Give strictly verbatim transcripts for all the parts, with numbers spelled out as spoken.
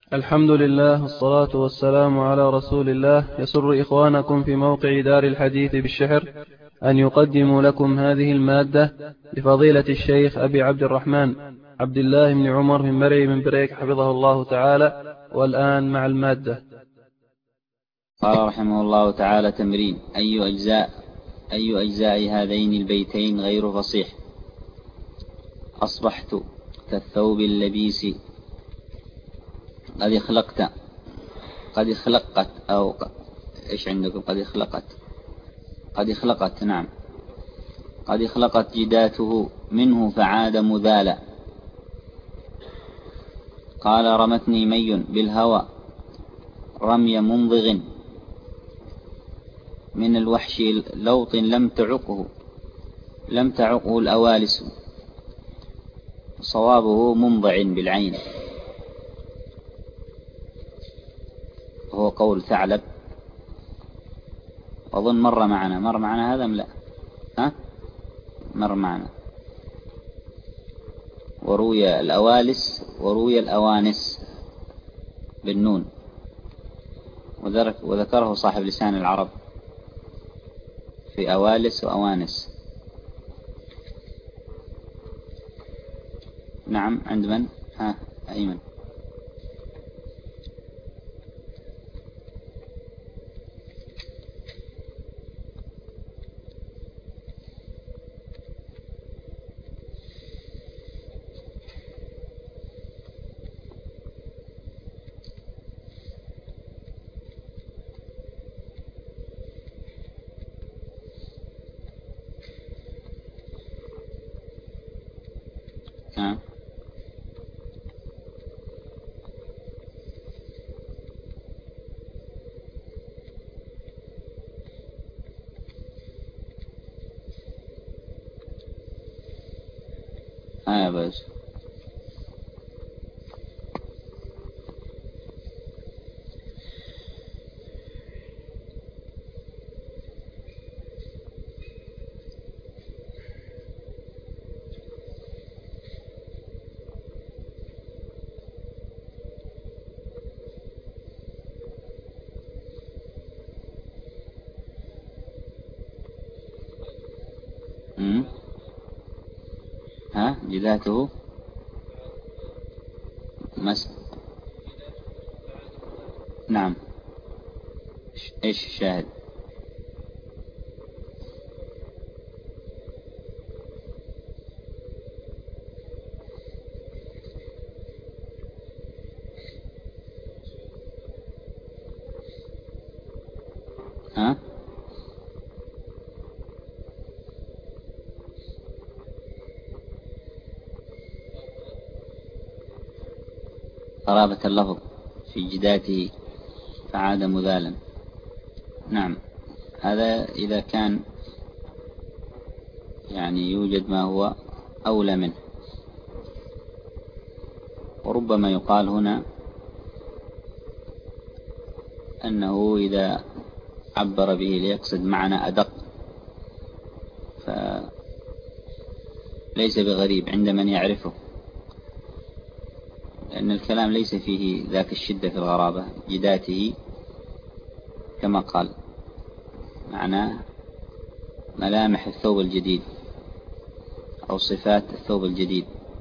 الحمد لله والصلاة والسلام على رسول الله. يسر إخوانكم في موقع دار الحديث بالشحر أن يقدموا لكم هذه المادة لفضيلة الشيخ أبي عبد الرحمن عبد الله بن عمر بن مري بن بريك حفظه الله تعالى. والآن مع المادة. قال رحمه الله تعالى: تمرين: أي أجزاء أي أجزاء هذين البيتين غير فصيح؟ أصبحت كالثوب اللبيس قد اخلقت قد اخلقت أو إيش عندكم؟ قد اخلقت قد اخلقت نعم قد اخلقت جداته منه فعاد مذالا. قال: رمتني مي بالهوى رمي منضغ من الوحش لوط لم تعقه لم تعقه الأوالس. صوابه منضع بالعين، وهو قول ثعلب. أظن مر معنا مر معنا هذا ام لا؟ ها مر معنا. وروي الأوالس وروي الأوانس بالنون، وذكره صاحب لسان العرب في أوالس وأوانس. نعم، عند من؟ ها أيمن. ها ها يا باز. ها جداته مس نعم. ايش الشاهد؟ ها قرابة اللفظ في جداته فعاد مذالا. نعم، هذا إذا كان يعني يوجد ما هو أولى منه. وربما يقال هنا أنه إذا عبر به ليقصد معنى أدق فليس بغريب عند من يعرفه، لأن الكلام ليس فيه ذاك الشدة في الغرابة. جداته كما قال معناه ملامح الثوب الجديد أو صفات الثوب الجديد.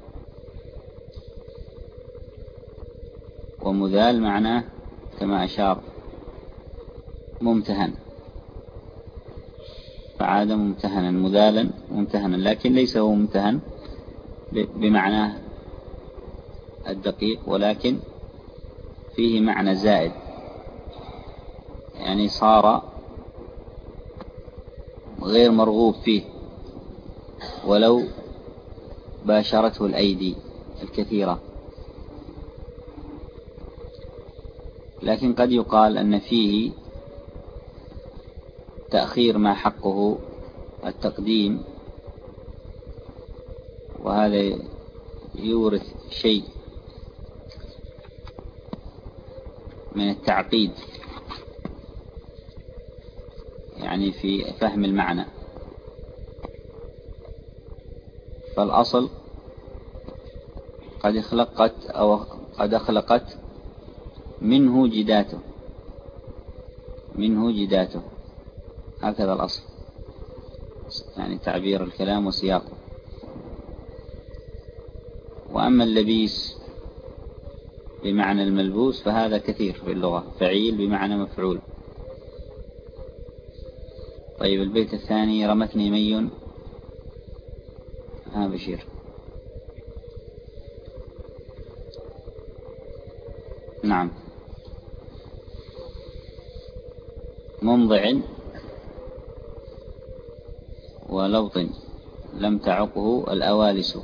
ومذال معناه كما أشار ممتهن، فعاد ممتهنا مذالا ممتهنا، لكن ليس هو ممتهن بمعناه الدقيق، ولكن فيه معنى زائد، يعني صار غير مرغوب فيه ولو باشرته الأيدي الكثيرة. لكن قد يقال أن فيه تأخير ما حقه التقديم، وهذا يورث شيء من التعقيد يعني في فهم المعنى. فالأصل قد اخلقت أو قد اخلقت منه جداته، منه جداته، هكذا الأصل، يعني تعبير الكلام وسياقه. وأما اللبيس بمعنى الملبوس فهذا كثير في اللغة، فعيل بمعنى مفعول. طيب البيت الثاني: رمتني مي. ها بشير. نعم. منضع ولوط لم تعقه الأوالس.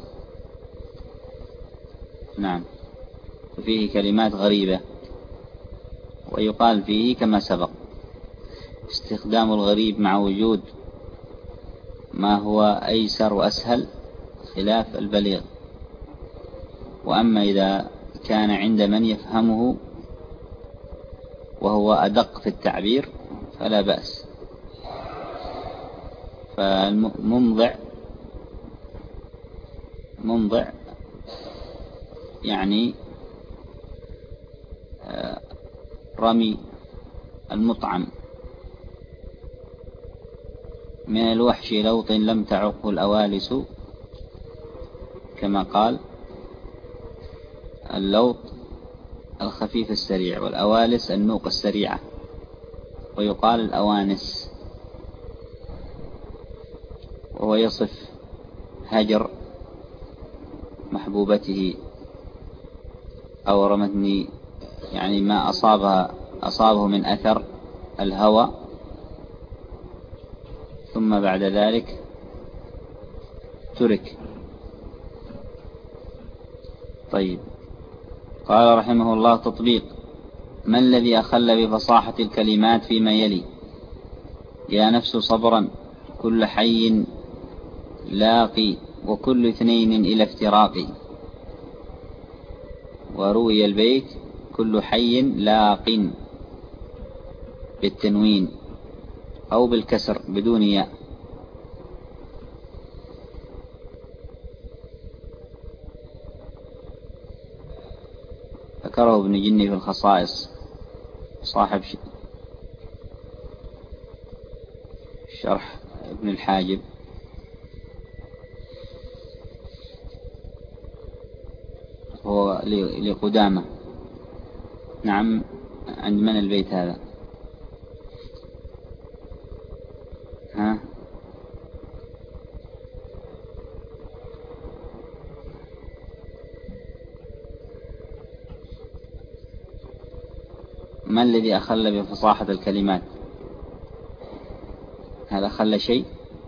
نعم. فيه كلمات غريبة، ويقال فيه كما سبق استخدام الغريب مع وجود ما هو أيسر وأسهل خلاف البليغ. وأما إذا كان عند من يفهمه وهو أدق في التعبير فلا بأس. فالممضع ممضع يعني رمي المطعم. من الوحش لوط لم تعقه الأوالس، كما قال. اللوط الخفيف السريع، والأوالس النوق السريعة، ويقال الأوانس، وهو يصف هجر محبوبته أو رمتني، يعني ما أصابها أصابه من أثر الهوى، ثم بعد ذلك ترك. طيب، قال رحمه الله: تطبيق: ما الذي أخل بفصاحة الكلمات فيما يلي؟ يا نفس صبرا، كل حي لاقي، وكل اثنين إلى افتراق. وروي البيت: كل حي لاق بالتنوين أو بالكسر بدون ياء. ذكره ابن جني في الخصائص، صاحب شرح ابن الحاجب. هو لقدامة. نعم. عند من البيت هذا؟ ها؟ ما الذي أخل بفصاحة الكلمات؟ هل أخل شيء؟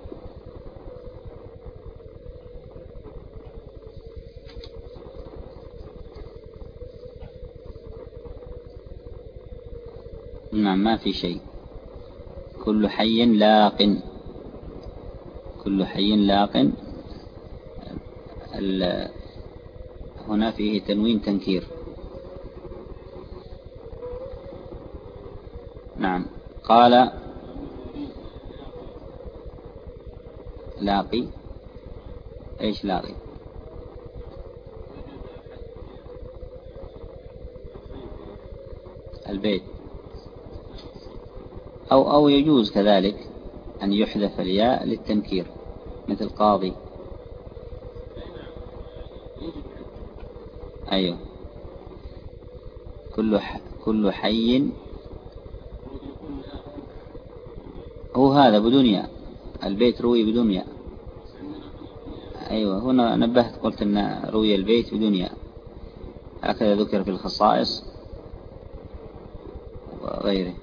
نعم، ما في شيء. كل حي لاق، كل حي لاق. هنا فيه تنوين تنكير. نعم. قال: لاقي. ايش لاقي؟ البيت. أو أو يجوز كذلك أن يحذف الياء للتنكير، مثل قاضي. أيوه. كل ح... كل حي، هو هذا بدون ياء. البيت روي بدون ياء. أيوه، هنا نبهت قلت أن روي البيت بدون ياء، هكذا ذكر في الخصائص وغيره.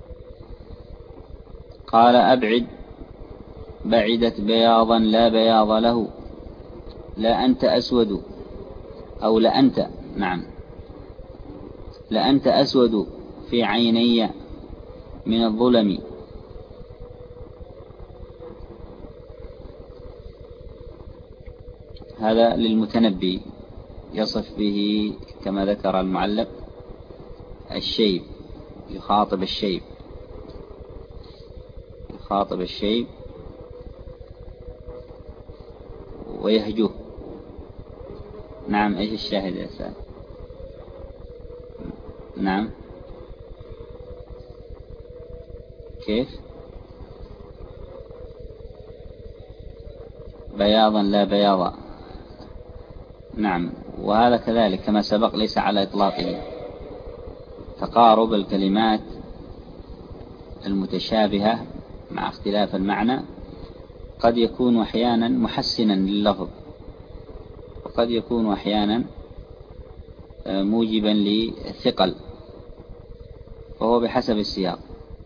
قال: أبعد، بعدت بياضا لا بياض له، لا أنت أسود، أو لأنت، نعم، لأنت أسود في عيني من الظلم. هذا للمتنبي، يصف به كما ذكر المعلق الشيب، يخاطب الشيب، يخاطب الشيب ويهجوه. نعم. ايش الشاهد يا سائل؟ نعم. كيف؟ بياضا لا بياضا. نعم، وهذا كذلك كما سبق ليس على إطلاقه. تقارب الكلمات المتشابهة مع اختلاف المعنى قد يكون أحيانا محسنا لللفظ، وقد يكون أحيانا موجبا للثقل، وهو بحسب السياق.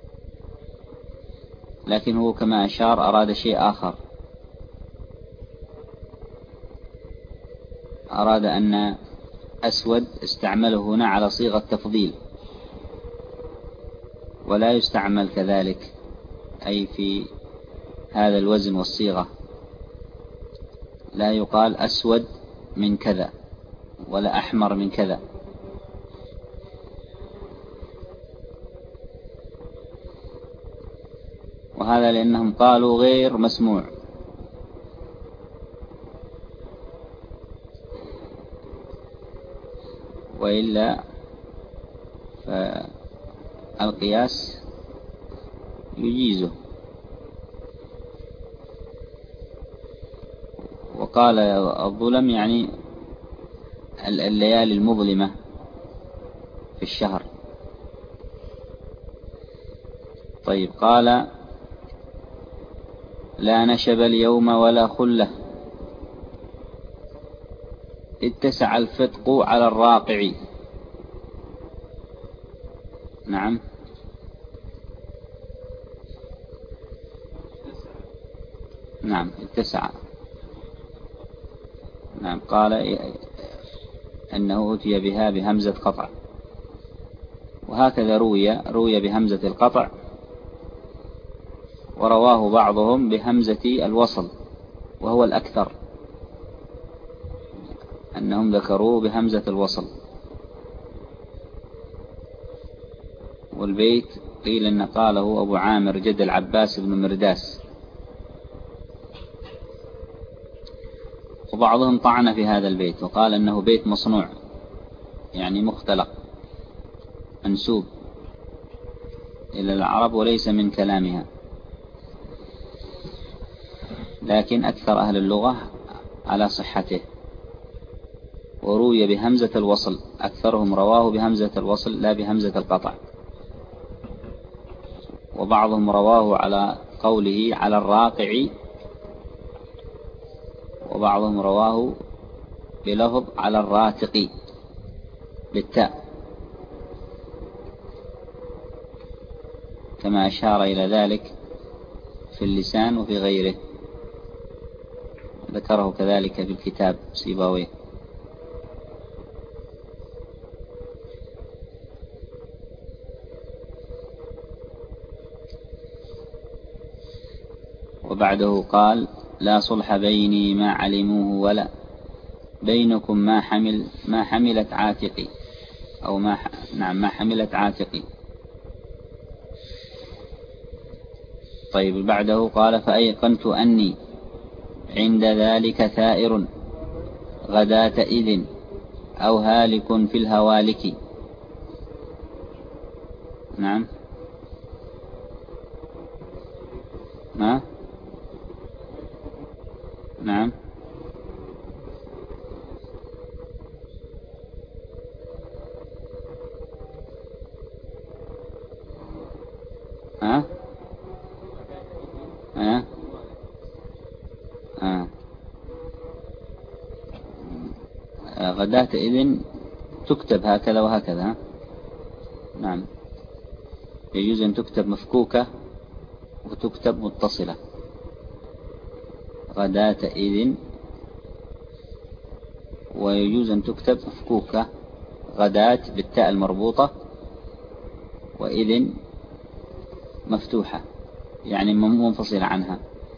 لكن هو كما أشار أراد شيء آخر، أراد أن أسود استعمله هنا على صيغة تفضيل، ولا يستعمل كذلك أي في هذا الوزن والصيغة. لا يقال أسود من كذا ولا أحمر من كذا. وهذا لأنهم قالوا غير مسموع. وإلا فالقياس يجيزه. وقال الظلم يعني الليالي المظلمة في الشهر. طيب، قال لا نشب اليوم ولا خلة، اتسع الفتق على الراقع. نعم. نعم اتسع. نعم، قال أنه أتي بها بهمزة قطع، وهكذا روي روي بهمزة القطع، ورواه بعضهم بهمزة الوصل، وهو الأكثر أنهم ذكروه بهمزة الوصل. والبيت قيل أن قاله أبو عامر جد العباس بن مرداس. وبعضهم طعن في هذا البيت وقال أنه بيت مصنوع، يعني مختلق منسوب إلى العرب وليس من كلامها. لكن أكثر أهل اللغة على صحته. وروي بهمزة الوصل، أكثرهم رواه بهمزة الوصل لا بهمزة القطع. وبعضهم رواه على قوله على الراقع، وبعضهم رواه بلفظ على الراتق بالتاء، كما أشار إلى ذلك في اللسان وفي غيره، ذكره كذلك في الكتاب سيباويه. وبعده قال لا صلح بيني ما علموه ولا بينكم ما حمل ما حملت عاتقي، أو ما نعم ما حملت عاتقي. طيب، بعده قال فأيقنت أني عند ذلك ثائر غداة إذن أو هالك في الهوالك. نعم. ما نعم. ها ها ها غداة إذن تكتب هكذا وهكذا. نعم، يجوز أن تكتب مفكوكة وتكتب متصلة. غداة إذن، ويجوز أن تكتب مفكوكة غداة بالتاء المربوطة، وإذن مفتوحة يعني منفصلة عنها.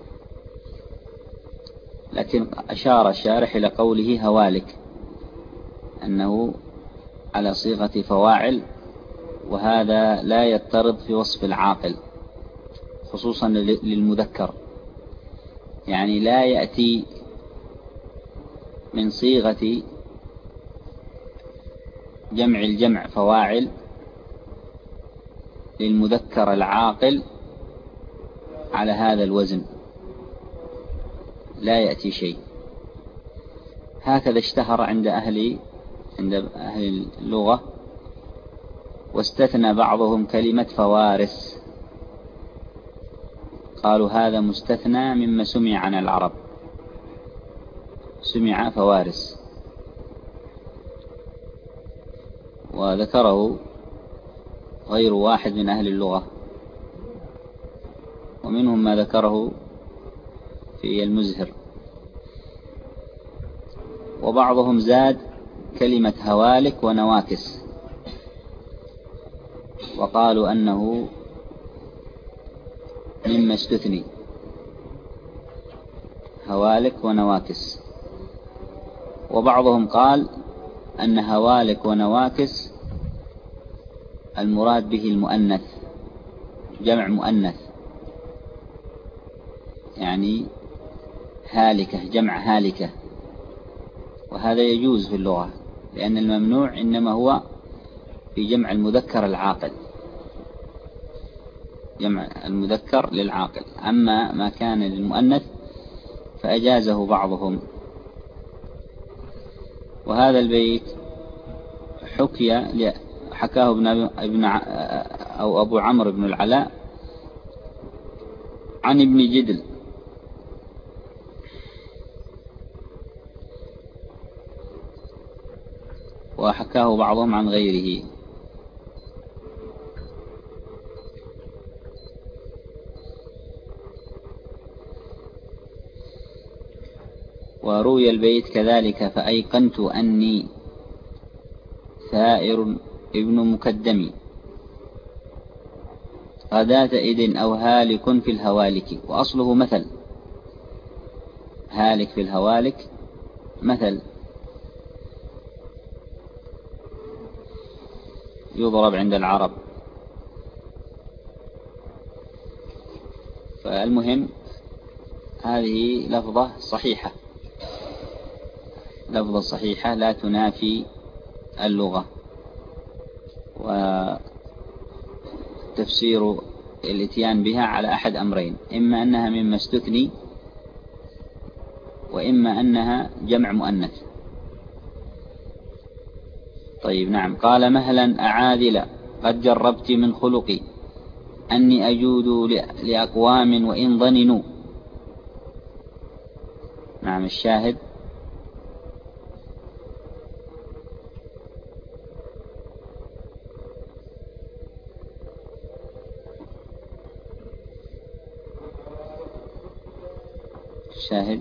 لكن أشار الشارح إلى قوله هوالك أنه على صيغة فواعل، وهذا لا يضطرد في وصف العاقل خصوصا للمذكر، يعني لا يأتي من صيغة جمع الجمع فواعل للمذكر العاقل على هذا الوزن لا يأتي شيء. هكذا اشتهر عند أهل عند أهل اللغة. واستثنى بعضهم كلمة فوارس، قالوا هذا مستثنى مما سمع عن العرب، سمع فوارس، وذكره غير واحد من أهل اللغة، ومنهم ما ذكره في المزهر. وبعضهم زاد كلمة هوالك ونواكس، وقالوا أنه مما استثني، هوالك ونواكس. وبعضهم قال أن هوالك ونواكس المراد به المؤنث، جمع مؤنث، يعني هالكة، جمع هالكة. وهذا يجوز في اللغة، لأن الممنوع إنما هو في جمع المذكر العاقل، جمع المذكر للعاقل. أما ما كان للمؤنث فأجازه بعضهم. وهذا البيت حكي حكاه ابن ابن أو أبو عمرو بن العلاء عن ابن جدل، وحكاه بعضهم عن غيره. وروي البيت كذلك: فأيقنت أني ثائر ابن مكدم غداة إذن أو هالك في الهوالك. وأصله مثل، هالك في الهوالك مثل يضرب عند العرب. فالمهم هذه لفظة صحيحة، لفظة صحيحة لا تنافي اللغة. وتفسير الاتيان بها على أحد أمرين: إما أنها مما استثني، وإما أنها جمع مؤنث. طيب نعم. قال: مهلا أعادل قد جربت من خلقي أني أجود لأقوام وإن ظننوا. نعم. الشاهد: الشاهد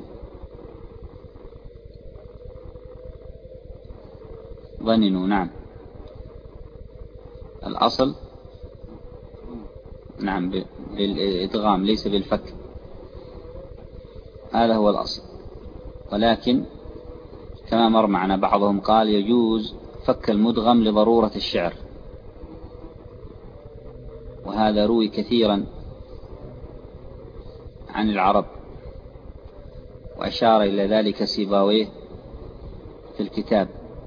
ظننوا. نعم. الأصل نعم بالإدغام ليس بالفك، هذا هو الأصل. ولكن كما مر معنا بعضهم قال يجوز فك المدغم لضرورة الشعر، وهذا روي كثيرا عن العرب، وأشار إلى ذلك سيباويه في الكتاب.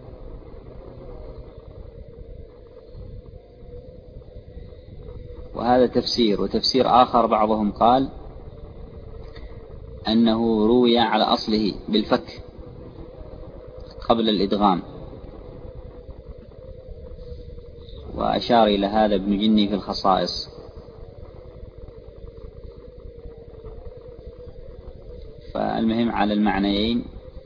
وهذا تفسير. وتفسير آخر بعضهم قال أنه روي على أصله بالفك قبل الإدغام، وأشار إلى هذا ابن جني في الخصائص. فالمهم على المعنيين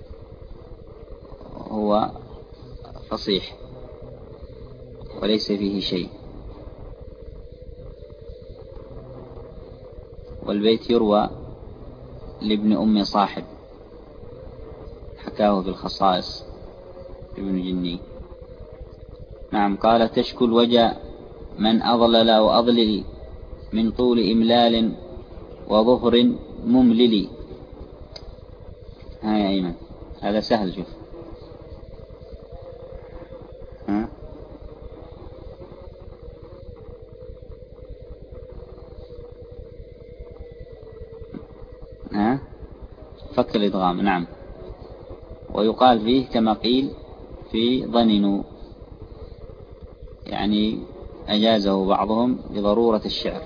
هو فصيح وليس فيه شيء. والبيت يروى لابن أم صاحب، حكاه في الخصائص ابن جني. نعم. قال: تشكو الوجع من أضلل وأضلل من طول إملال وظهر مملل. ها يا أيمن، هذا سهل. شوف ها ها فك الإدغام. نعم. ويقال فيه كما قيل في ظننوا، يعني أجازه بعضهم لضرورة الشعر.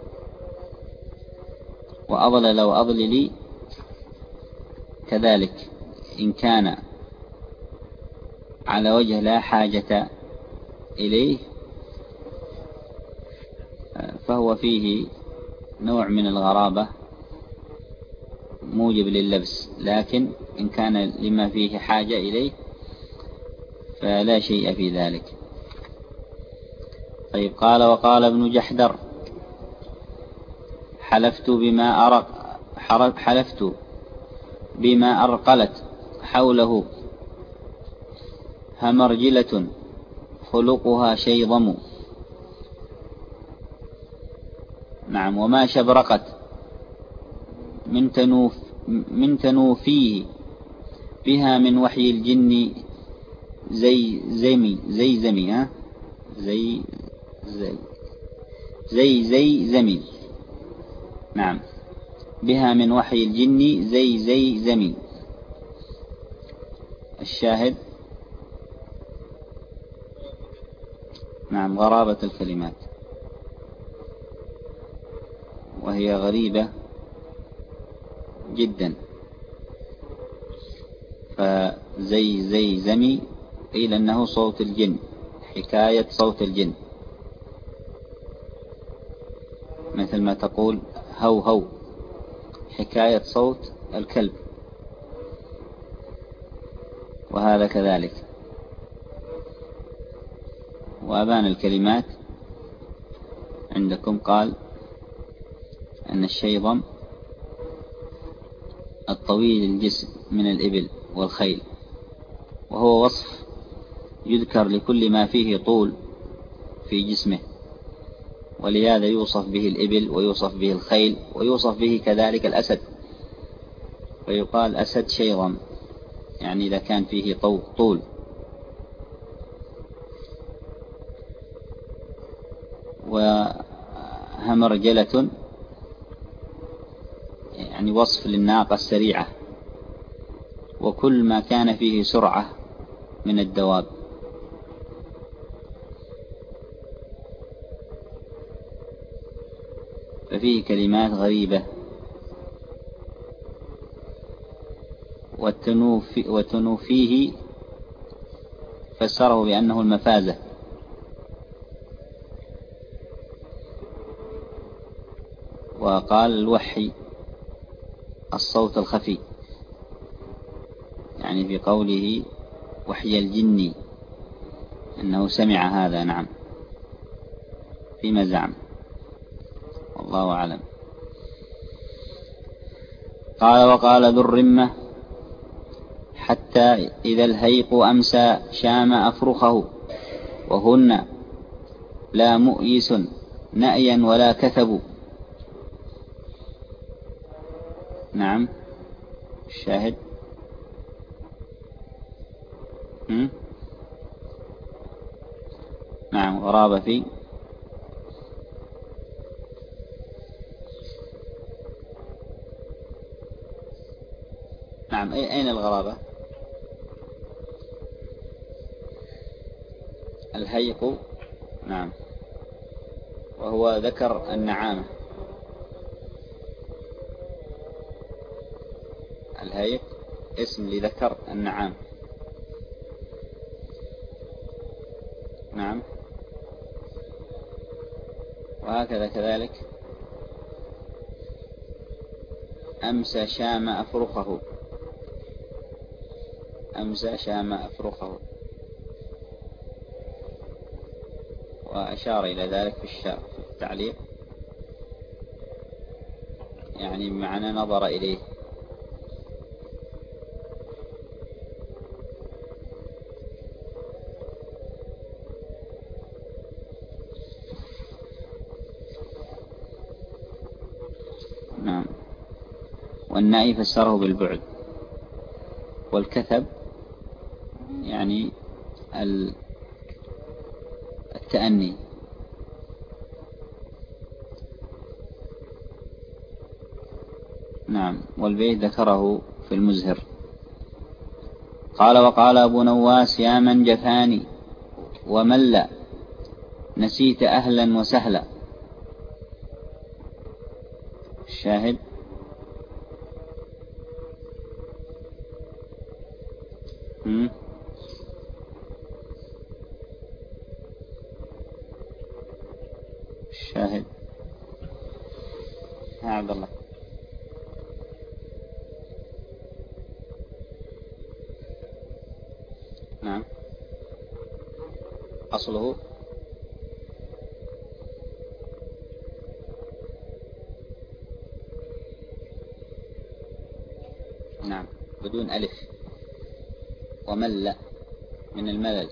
وأضلل وأضللي كذلك إن كان على وجه لا حاجة إليه فهو فيه نوع من الغرابة موجب لللبس، لكن إن كان لما فيه حاجة إليه فلا شيء في ذلك. طيب، قال وقال ابن جحدر: حلفت بما أرق حلفت بما أرقلت حوله همرجلة خلقها شيضم. نعم. وما شبرقت من تنوف من تنوفيه بها من وحي الجن زي زمي زي زمي ها زي زي زي زي زمي. نعم. بها من وحي الجن زي زي زمي. الشاهد نعم غرابة الكلمات، وهي غريبة جدا. فزي زي زمي قيل أنه صوت الجن، حكاية صوت الجن، مثل ما تقول هو هو، حكاية صوت الكلب، وهذا كذلك. وأبان الكلمات عندكم قال أن الشيضم الطويل الجسم من الإبل والخيل، وهو وصف يذكر لكل ما فيه طول في جسمه، ولهذا يوصف به الإبل ويوصف به الخيل ويوصف به كذلك الأسد، ويقال أسد شيضم، يعني إذا كان فيه طول. وهمرجلة يعني وصف للناقة السريعة، وكل ما كان فيه سرعة من الدواب. ففيه كلمات غريبة. وتنوفيه فسره بأنه المفازة، وقال الوحي الصوت الخفي، يعني في قوله وحي الجن أنه سمع هذا. نعم، فيما زعم، والله أعلم. قال وقال ذو الرمة: حتى إذا الهيق أمسى شام أفرخه، وهن لا مؤيس نأيا ولا كثب. نعم. الشاهد م? نعم غرابة في نعم. أين الغرابة؟ الهيق. نعم. وهو ذكر النعامة. الهيق اسم لذكر النعام. نعم. وهكذا كذلك أمسى شام أفرخه، أمسى شام أفرخه، وأشار إلى ذلك في التعليق، يعني بمعنى نظر إليه. نعم. والنائي فسره بالبعد، والكثب يعني التأني. نعم. والبيت ذكره في المزهر. قال وقال أبو نواس: يا من جفاني ومل نسيت أهلا وسهلا. الشاهد هم؟ الشاهد يا عبد الله. نعم أصله نعم بدون ألف ومل من الملل،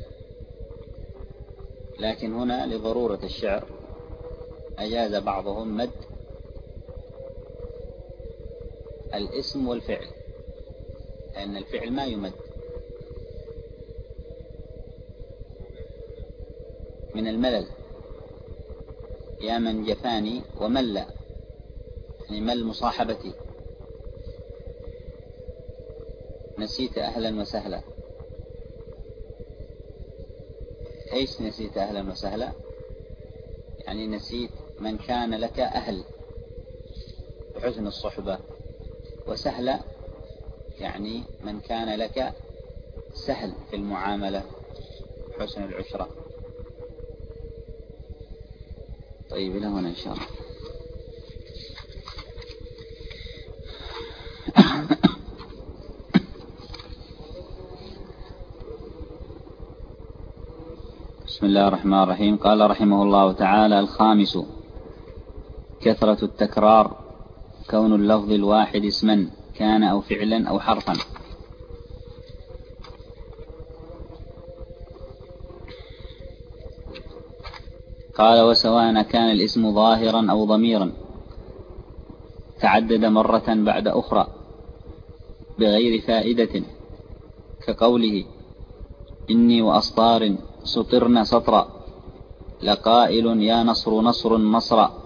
لكن هنا لضرورة الشعر أجاز بعضهم مد الاسم والفعل، لأن الفعل ما يمد. من الملل يا من جفاني ومل، يعني مل مصاحبتي. نسيت أهلا وسهلا. ايش نسيت أهلا وسهلا؟ يعني نسيت من كان لك أهل بحسن الصحبة، وسهلا يعني من كان لك سهل في المعاملة حسن العشرة. طيب إلى هنا إن شاء الله. بسم الله الرحمن الرحيم. قال رحمه الله تعالى: الخامس كثرة التكرار، كون اللفظ الواحد اسما كان أو فعلا أو حرفا. قال: وسواء كان الاسم ظاهرا أو ضميرا تعدد مرة بعد أخرى بغير فائدة، كقوله: إني وأسطار سطرن سطرا، لقائل يا نصر نصر نصرا.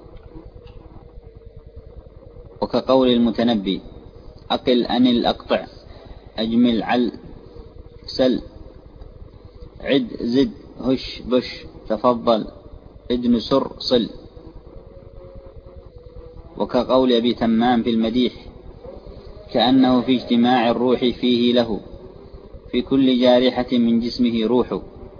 وكقول المتنبي: أقل أن الأقطع، أجمل عل سل، عد زد هش بش، تفضل ادن سر صل. وكقول أبي تمام في المديح: كأنه في اجتماع الروح فيه له، في كل جارحة من جسمه روح.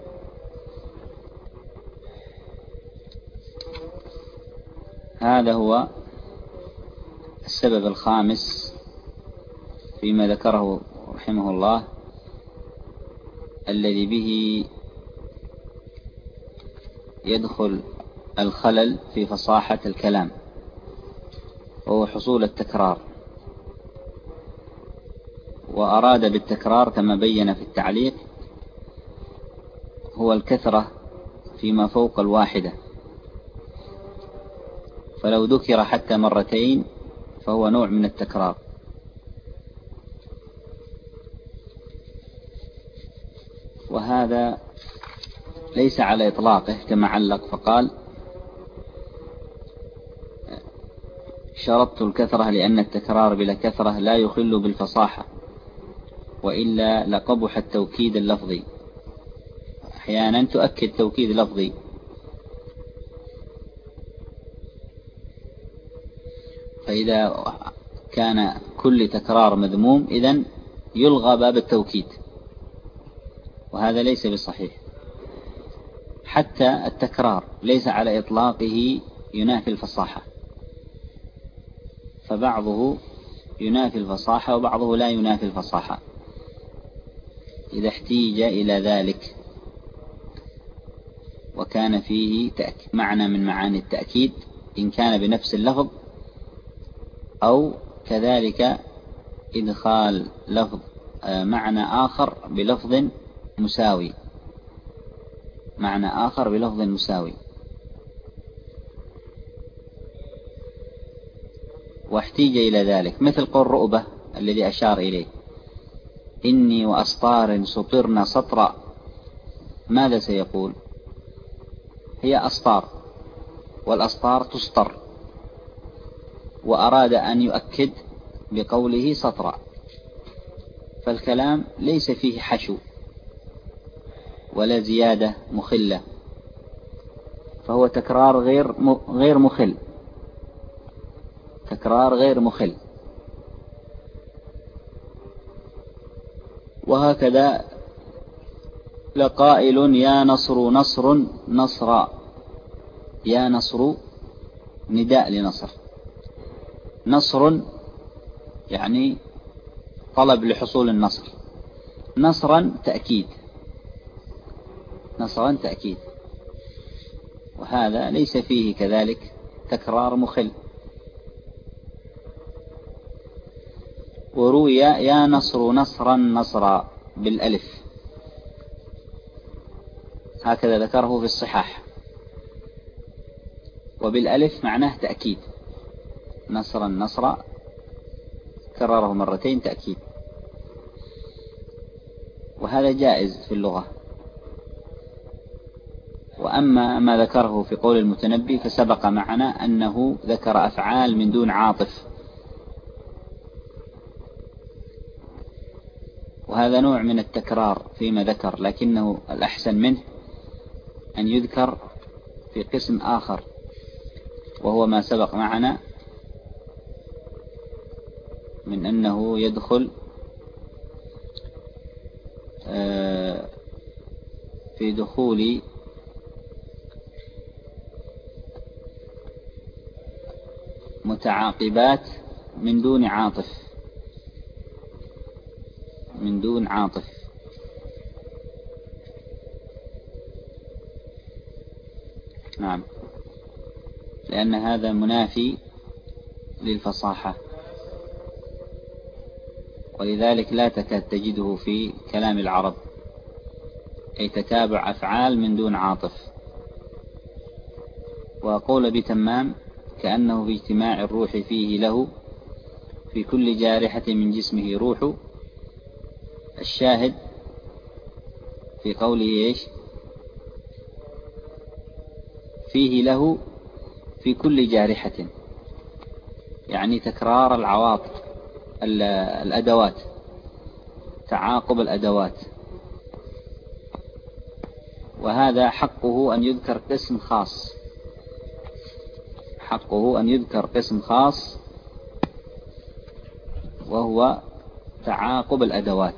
هذا هو السبب الخامس فيما ذكره رحمه الله، الذي به يدخل الخلل في فصاحة الكلام، وهو حصول التكرار. وأراد بالتكرار كما بين في التعليق هو الكثرة فيما فوق الواحدة، فلو ذكر حتى مرتين فهو نوع من التكرار. وهذا ليس على إطلاقه كما علق فقال: شرطت الكثرة لأن التكرار بلا كثرة لا يخل بالفصاحة، وإلا لقبح التوكيد اللفظي. أحيانا تؤكد توكيد لفظي، فإذا كان كل تكرار مذموم إذن يلغى باب التوكيد، وهذا ليس بصحيح. حتى التكرار ليس على إطلاقه ينافي الفصاحة، فبعضه ينافي الفصاحة وبعضه لا ينافي الفصاحة إذا احتيج إلى ذلك، وكان فيه معنى من معاني التأكيد إن كان بنفس اللفظ، أو كذلك إدخال لفظ معنى آخر بلفظ مساوي، معنى آخر بلفظ مساوي. واحتيج إلى ذلك مثل قول رؤبة الذي أشار إليه: إني وأسطار سطرن سطرا. ماذا سيقول؟ هي أسطار، والأسطار تسطر، وأراد أن يؤكد بقوله سطرا، فالكلام ليس فيه حشو ولا زيادة مخلة، فهو تكرار غير غير مخل، تكرار غير مخل. وهكذا لقائل يا نصر نصر نصرا، يا نصر نداء لنصر، نصر يعني طلب لحصول النصر، نصرا تأكيد، نصرا تأكيد. وهذا ليس فيه كذلك تكرار مخل. وروي يا نصر نصرا نصرا بالألف، هكذا ذكره في الصحاح، وبالألف معناه تأكيد، نصرا نصرا كرره مرتين تأكيد، وهذا جائز في اللغة. وأما ما ذكره في قول المتنبي فسبق معنا أنه ذكر أفعال من دون عاطف، وهذا نوع من التكرار فيما ذكر، لكنه الأحسن منه أن يذكر في قسم آخر، وهو ما سبق معنا من أنه يدخل في دخول متعاقبات من دون عاطف، من دون عاطف. نعم، لأن هذا منافي للفصاحة، ولذلك لا تكاد تجده في كلام العرب، أي تتابع أفعال من دون عاطف. وقول بتمام كأنه في اجتماع الروح فيه له، في كل جارحة من جسمه روح. الشاهد في قوله إيش؟ فيه له في كل جارحة، يعني تكرار العواطف، الأدوات، تعاقب الأدوات. وهذا حقه أن يذكر قسم خاص، حقه أن يذكر قسم خاص وهو تعاقب الأدوات،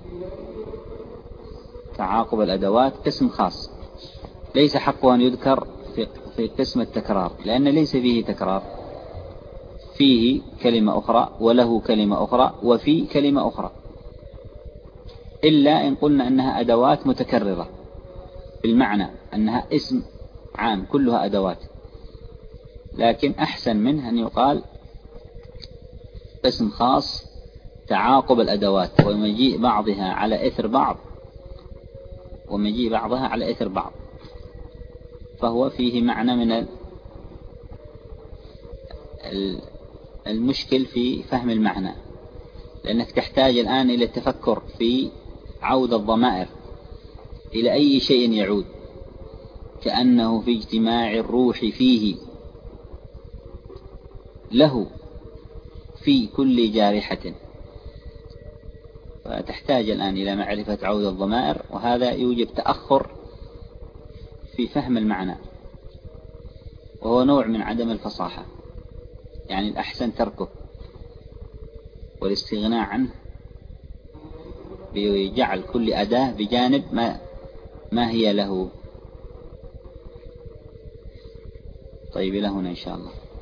تعاقب الأدوات قسم خاص، ليس حقه أن يذكر في في قسم التكرار، لأن ليس فيه تكرار، فيه كلمة أخرى وله كلمة أخرى وفي كلمة أخرى، إلا إن قلنا أنها أدوات متكررة بالمعنى أنها اسم عام كلها أدوات. لكن أحسن منه أن يقال قسم خاص تعاقب الأدوات، ومجيء بعضها على إثر بعض، ومجيء بعضها على إثر بعض، فهو فيه معنى من المشكل في فهم المعنى، لأنك تحتاج الآن إلى التفكر في عود الضمائر إلى أي شيء يعود، كأنه في اجتماع الروح فيه له في كل جارحة، فتحتاج الآن إلى معرفة عود الضمائر، وهذا يوجب تأخر في فهم المعنى، وهو نوع من عدم الفصاحة. يعني الأحسن تركه والاستغناء عنه بجعل كل أداة بجانب ما, ما هي له. طيب إلى هنا إن شاء الله.